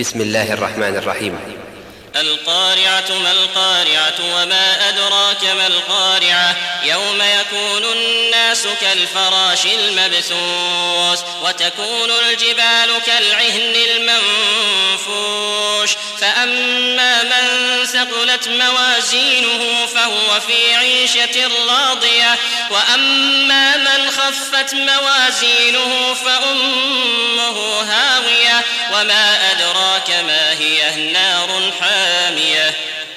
بسم الله الرحمن الرحيم. القارعة ما القارعة وما أدراك ما القارعة يوم يكون الناس كالفراش المبثوث وتكون الجبال كالعهن المنفوش فأما من ثقلت موازينه فهو في عيشة راضية وأما من خفت موازينه فأمه هاوية وما